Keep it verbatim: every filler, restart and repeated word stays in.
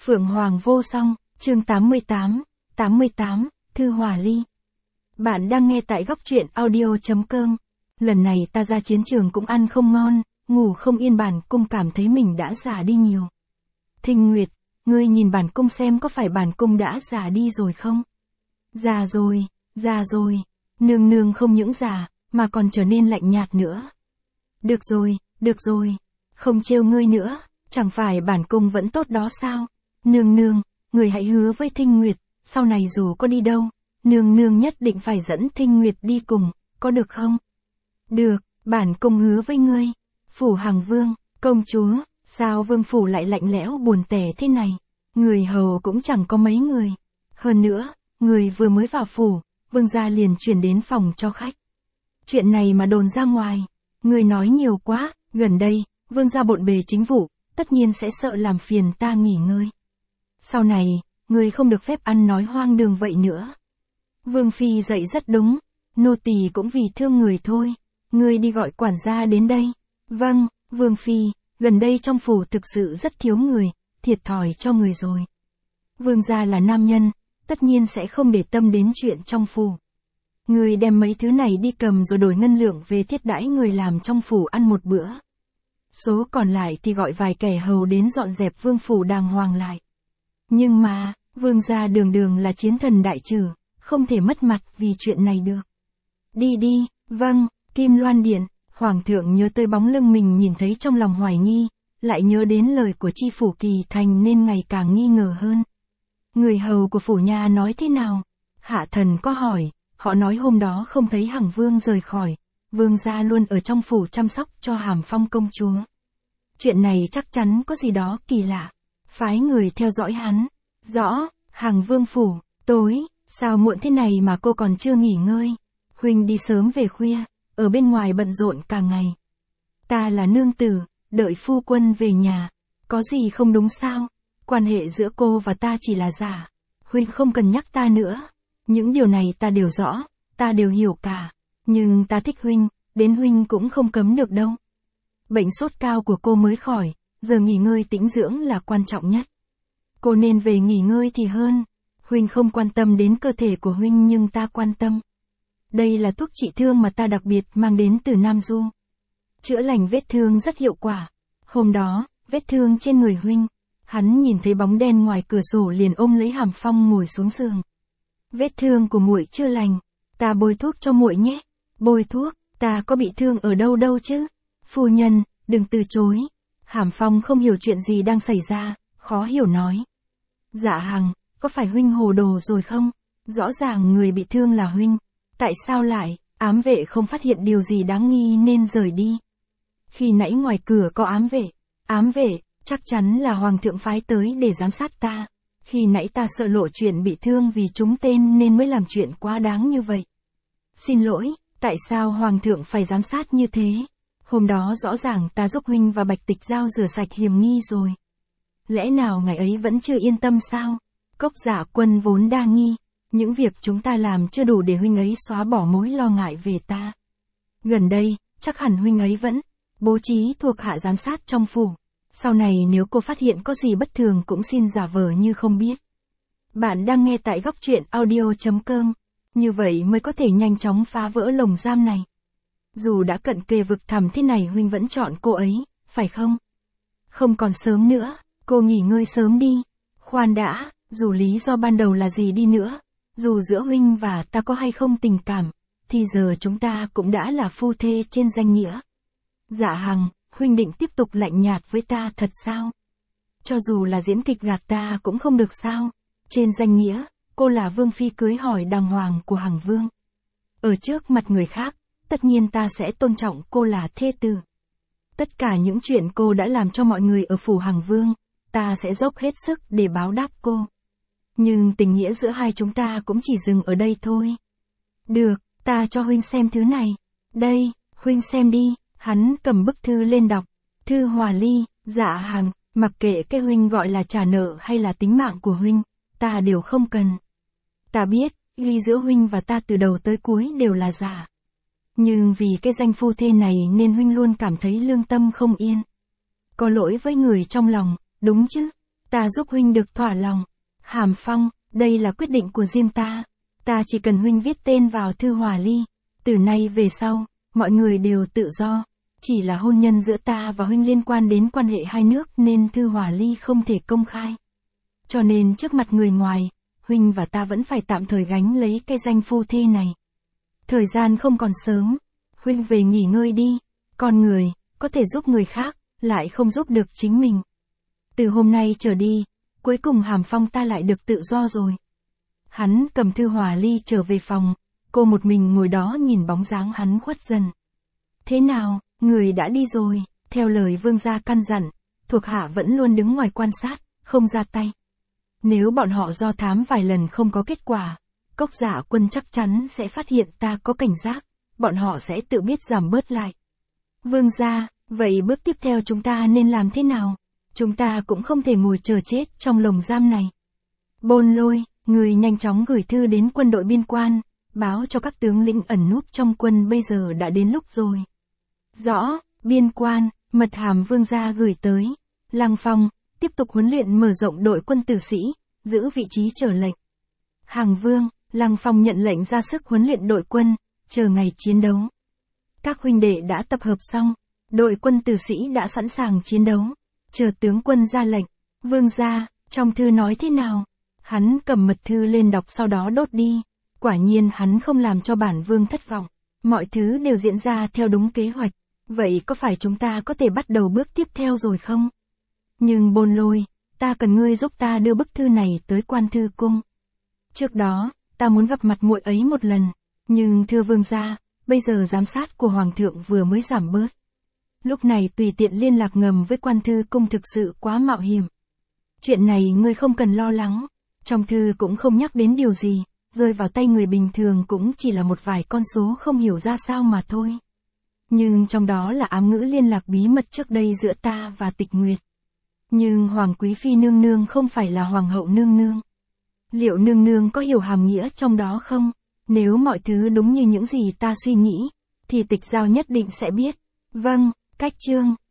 Phượng Hoàng vô song, chương tám mươi tám, tám mươi tám, Thư Hòa Ly. Bạn đang nghe tại góc truyện audio.com. Lần này ta ra chiến trường cũng ăn không ngon, ngủ không yên, bản cung cảm thấy mình đã già đi nhiều. Thinh Nguyệt, ngươi nhìn bản cung xem có phải bản cung đã già đi rồi không? Già rồi, già rồi, nương nương không những già, mà còn trở nên lạnh nhạt nữa. Được rồi, được rồi, không trêu ngươi nữa, chẳng phải bản cung vẫn tốt đó sao? Nương nương, người hãy hứa với Thinh Nguyệt, sau này dù có đi đâu, nương nương nhất định phải dẫn Thinh Nguyệt đi cùng, có được không? Được, bản cung hứa với ngươi. Phủ Hằng Vương, công chúa, sao vương phủ lại lạnh lẽo buồn tẻ thế này? Người hầu cũng chẳng có mấy người. Hơn nữa, người vừa mới vào phủ, vương gia liền chuyển đến phòng cho khách. Chuyện này mà đồn ra ngoài, người nói nhiều quá, gần đây, vương gia bộn bề chính vụ, tất nhiên sẽ sợ làm phiền ta nghỉ ngơi. Sau này, người không được phép ăn nói hoang đường vậy nữa. Vương phi dạy rất đúng, nô tỳ cũng vì thương người thôi, ngươi đi gọi quản gia đến đây. Vâng, vương phi, gần đây trong phủ thực sự rất thiếu người, thiệt thòi cho người rồi. Vương gia là nam nhân, tất nhiên sẽ không để tâm đến chuyện trong phủ. Người đem mấy thứ này đi cầm rồi đổi ngân lượng về thiết đãi người làm trong phủ ăn một bữa. Số còn lại thì gọi vài kẻ hầu đến dọn dẹp vương phủ đàng hoàng lại. Nhưng mà, vương gia đường đường là chiến thần đại trừ, không thể mất mặt vì chuyện này được. Đi đi, vâng, Kim Loan Điện. Hoàng thượng nhớ tới bóng lưng mình nhìn thấy trong lòng hoài nghi, lại nhớ đến lời của chi phủ Kỳ Thành nên ngày càng nghi ngờ hơn. Người hầu của phủ nhà nói thế nào? Hạ thần có hỏi, họ nói hôm đó không thấy Hằng Vương rời khỏi, vương gia luôn ở trong phủ chăm sóc cho Hàm Phong công chúa. Chuyện này chắc chắn có gì đó kỳ lạ. Phái người theo dõi hắn. Rõ, Hằng Vương phủ, tối, sao muộn thế này mà cô còn chưa nghỉ ngơi? Huynh đi sớm về khuya, ở bên ngoài bận rộn cả ngày. Ta là nương tử, đợi phu quân về nhà, có gì không đúng sao? Quan hệ giữa cô và ta chỉ là giả. Huynh không cần nhắc ta nữa. Những điều này ta đều rõ, ta đều hiểu cả. Nhưng ta thích Huynh, đến Huynh cũng không cấm được đâu. Bệnh sốt cao của cô mới khỏi, giờ nghỉ ngơi tĩnh dưỡng là quan trọng nhất. Cô nên về nghỉ ngơi thì hơn. Huynh không quan tâm đến cơ thể của Huynh nhưng ta quan tâm. Đây là thuốc trị thương mà ta đặc biệt mang đến từ Nam Du. Chữa lành vết thương rất hiệu quả. Hôm đó, vết thương trên người Huynh, hắn nhìn thấy bóng đen ngoài cửa sổ liền ôm lấy Hàm Phong ngồi xuống giường. Vết thương của muội chưa lành, ta bôi thuốc cho muội nhé. Bôi thuốc, ta có bị thương ở đâu đâu chứ? Phu nhân, đừng từ chối. Hàm Phong không hiểu chuyện gì đang xảy ra, khó hiểu nói. Dạ Hằng, có phải Huynh hồ đồ rồi không? Rõ ràng người bị thương là Huynh. Tại sao lại, ám vệ không phát hiện điều gì đáng nghi nên rời đi? Khi nãy ngoài cửa có ám vệ. Ám vệ, chắc chắn là Hoàng thượng phái tới để giám sát ta. Khi nãy ta sợ lộ chuyện bị thương vì trúng tên nên mới làm chuyện quá đáng như vậy. Xin lỗi, tại sao Hoàng thượng phải giám sát như thế? Hôm đó rõ ràng ta giúp Huynh và Bạch Tịch Giao rửa sạch hiểm nghi rồi. Lẽ nào ngày ấy vẫn chưa yên tâm sao? Cốc Dạ Quân vốn đa nghi. Những việc chúng ta làm chưa đủ để Huynh ấy xóa bỏ mối lo ngại về ta. Gần đây, chắc hẳn Huynh ấy vẫn bố trí thuộc hạ giám sát trong phủ. Sau này nếu cô phát hiện có gì bất thường cũng xin giả vờ như không biết. Bạn đang nghe tại góc truyện audio.com. Như vậy mới có thể nhanh chóng phá vỡ lồng giam này. Dù đã cận kề vực thẳm thế này Huynh vẫn chọn cô ấy, phải không? Không còn sớm nữa, cô nghỉ ngơi sớm đi. Khoan đã, dù lý do ban đầu là gì đi nữa, dù giữa Huynh và ta có hay không tình cảm, thì giờ chúng ta cũng đã là phu thê trên danh nghĩa. Dạ Hằng, Huynh định tiếp tục lạnh nhạt với ta thật sao? Cho dù là diễn kịch gạt ta cũng không được sao? Trên danh nghĩa, cô là vương phi cưới hỏi đàng hoàng của Hằng Vương. Ở trước mặt người khác, tất nhiên ta sẽ tôn trọng cô là thê tử. Tất cả những chuyện cô đã làm cho mọi người ở phủ Hằng Vương, ta sẽ dốc hết sức để báo đáp cô. Nhưng tình nghĩa giữa hai chúng ta cũng chỉ dừng ở đây thôi. Được, ta cho Huynh xem thứ này. Đây, Huynh xem đi. Hắn cầm bức thư lên đọc. Thư Hòa Ly, Dạ Hằng, mặc kệ cái Huynh gọi là trả nợ hay là tính mạng của Huynh, ta đều không cần. Ta biết, ghi giữa Huynh và ta từ đầu tới cuối đều là giả. Nhưng vì cái danh phu thê này nên Huynh luôn cảm thấy lương tâm không yên. Có lỗi với người trong lòng, đúng chứ? Ta giúp huynh được thỏa lòng. Hàm Phong, đây là quyết định của riêng ta. Ta chỉ cần huynh viết tên vào thư hòa ly. Từ nay về sau, mọi người đều tự do. Chỉ là hôn nhân giữa ta và huynh liên quan đến quan hệ hai nước nên thư hòa ly không thể công khai. Cho nên trước mặt người ngoài, huynh và ta vẫn phải tạm thời gánh lấy cái danh phu thê này. Thời gian không còn sớm, huynh về nghỉ ngơi đi. Con người, có thể giúp người khác, lại không giúp được chính mình. Từ hôm nay trở đi, cuối cùng Hàm Phong ta lại được tự do rồi. Hắn cầm thư hòa ly trở về phòng, cô một mình ngồi đó nhìn bóng dáng hắn khuất dần. Thế nào, người đã đi rồi, theo lời vương gia căn dặn, thuộc hạ vẫn luôn đứng ngoài quan sát, không ra tay. Nếu bọn họ do thám vài lần không có kết quả, Cốc Dạ Quân chắc chắn sẽ phát hiện ta có cảnh giác, bọn họ sẽ tự biết giảm bớt lại. Vương gia, vậy bước tiếp theo chúng ta nên làm thế nào? Chúng ta cũng không thể ngồi chờ chết trong lồng giam này. Bôn Lôi, người nhanh chóng gửi thư đến quân đội biên quan, báo cho các tướng lĩnh ẩn núp trong quân bây giờ đã đến lúc rồi. Rõ, biên quan, mật hàm vương gia gửi tới. Lăng Phong, tiếp tục huấn luyện mở rộng đội quân tử sĩ, giữ vị trí chờ lệnh. Hàng Vương, Lăng Phong nhận lệnh ra sức huấn luyện đội quân, chờ ngày chiến đấu. Các huynh đệ đã tập hợp xong, đội quân tử sĩ đã sẵn sàng chiến đấu, chờ tướng quân ra lệnh. Vương gia, trong thư nói thế nào? Hắn cầm mật thư lên đọc sau đó đốt đi. Quả nhiên hắn không làm cho bản vương thất vọng. Mọi thứ đều diễn ra theo đúng kế hoạch. Vậy có phải chúng ta có thể bắt đầu bước tiếp theo rồi không? Nhưng Bôn Lôi, ta cần ngươi giúp ta đưa bức thư này tới Quan Thư Cung. Trước đó, ta muốn gặp mặt muội ấy một lần. Nhưng thưa vương gia, bây giờ giám sát của Hoàng thượng vừa mới giảm bớt. Lúc này tùy tiện liên lạc ngầm với Quan Thư Cung thực sự quá mạo hiểm. Chuyện này ngươi không cần lo lắng. Trong thư cũng không nhắc đến điều gì, rơi vào tay người bình thường cũng chỉ là một vài con số không hiểu ra sao mà thôi. Nhưng trong đó là ám ngữ liên lạc bí mật trước đây giữa ta và Tịch Nguyệt. Nhưng Hoàng Quý Phi nương nương không phải là Hoàng hậu nương nương. Liệu nương nương có hiểu hàm nghĩa trong đó không? Nếu mọi thứ đúng như những gì ta suy nghĩ, thì Tịch Giao nhất định sẽ biết. Vâng, cách chương.